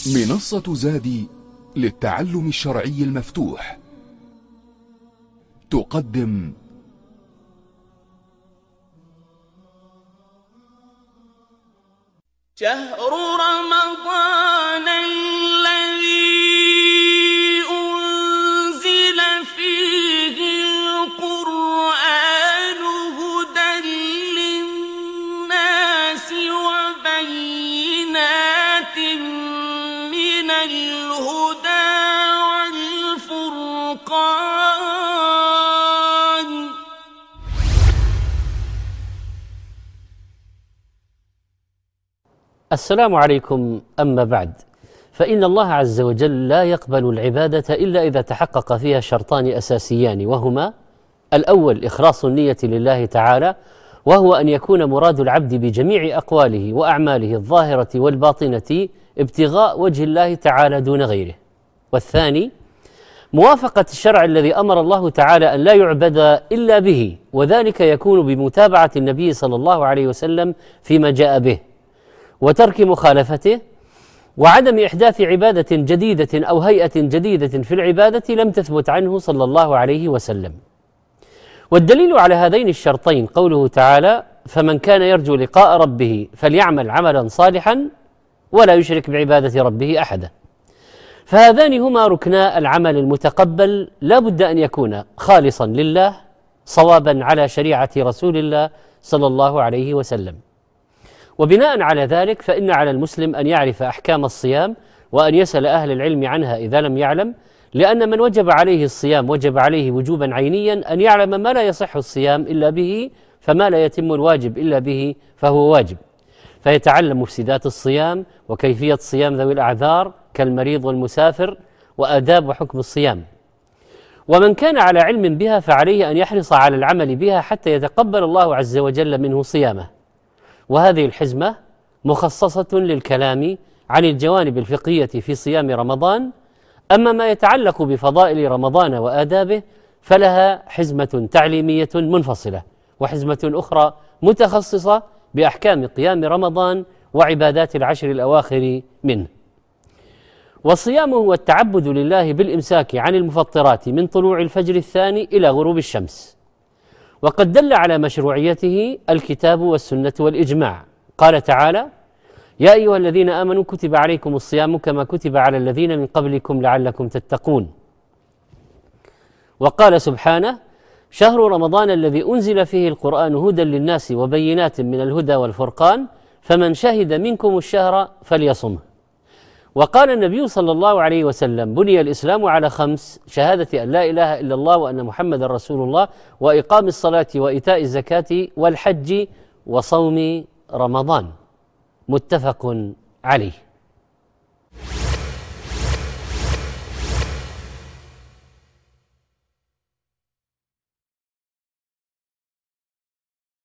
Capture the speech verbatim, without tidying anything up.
منصة زادي للتعلم الشرعي المفتوح تقدم شهر رمضان الذي أنزل فيه القرآن هدى للناس وبينات من الهدى والفرقان. السلام عليكم. أما بعد، فإن الله عز وجل لا يقبل العبادة إلا إذا تحقق فيها شرطان أساسيان، وهما: الأول إخلاص النية لله تعالى، وهو أن يكون مراد العبد بجميع أقواله وأعماله الظاهرة والباطنة ابتغاء وجه الله تعالى دون غيره. والثاني موافقة الشرع الذي أمر الله تعالى أن لا يعبد إلا به، وذلك يكون بمتابعة النبي صلى الله عليه وسلم فيما جاء به، وترك مخالفته، وعدم إحداث عبادة جديدة أو هيئة جديدة في العبادة لم تثبت عنه صلى الله عليه وسلم. والدليل على هذين الشرطين قوله تعالى: فمن كان يرجو لقاء ربه فليعمل عملا صالحا ولا يشرك بعبادة ربه أحدا. فهذان هما ركنا العمل المتقبل، لا بد أن يكون خالصا لله صوابا على شريعة رسول الله صلى الله عليه وسلم. وبناء على ذلك فإن على المسلم أن يعرف أحكام الصيام، وأن يسأل أهل العلم عنها إذا لم يعلم، لأن من وجب عليه الصيام وجب عليه وجوبا عينيا أن يعلم ما لا يصح الصيام إلا به، فما لا يتم الواجب إلا به فهو واجب، فيتعلم مفسدات الصيام وكيفية صيام ذوي الأعذار كالمريض والمسافر وآداب وحكم الصيام. ومن كان على علم بها فعليه أن يحرص على العمل بها حتى يتقبل الله عز وجل منه صيامه. وهذه الحزمة مخصصة للكلام عن الجوانب الفقهية في صيام رمضان. أما ما يتعلق بفضائل رمضان وآدابه فلها حزمة تعليمية منفصلة، وحزمة أخرى متخصصة بأحكام قيام رمضان وعبادات العشر الأواخر منه. والصيام هو التعبد لله بالإمساك عن المفطرات من طلوع الفجر الثاني إلى غروب الشمس. وقد دل على مشروعيته الكتاب والسنة والإجماع. قال تعالى: يا أيها الذين آمنوا كتب عليكم الصيام كما كتب على الذين من قبلكم لعلكم تتقون. وقال سبحانه: شهر رمضان الذي أنزل فيه القرآن هدى للناس وبينات من الهدى والفرقان فمن شهد منكم الشهر فليصمه. وقال النبي صلى الله عليه وسلم: بني الإسلام على خمس: شهادة أن لا إله إلا الله وأن محمد رسول الله، وإقام الصلاة وإيتاء الزكاة والحج وصوم رمضان. متفق عليه.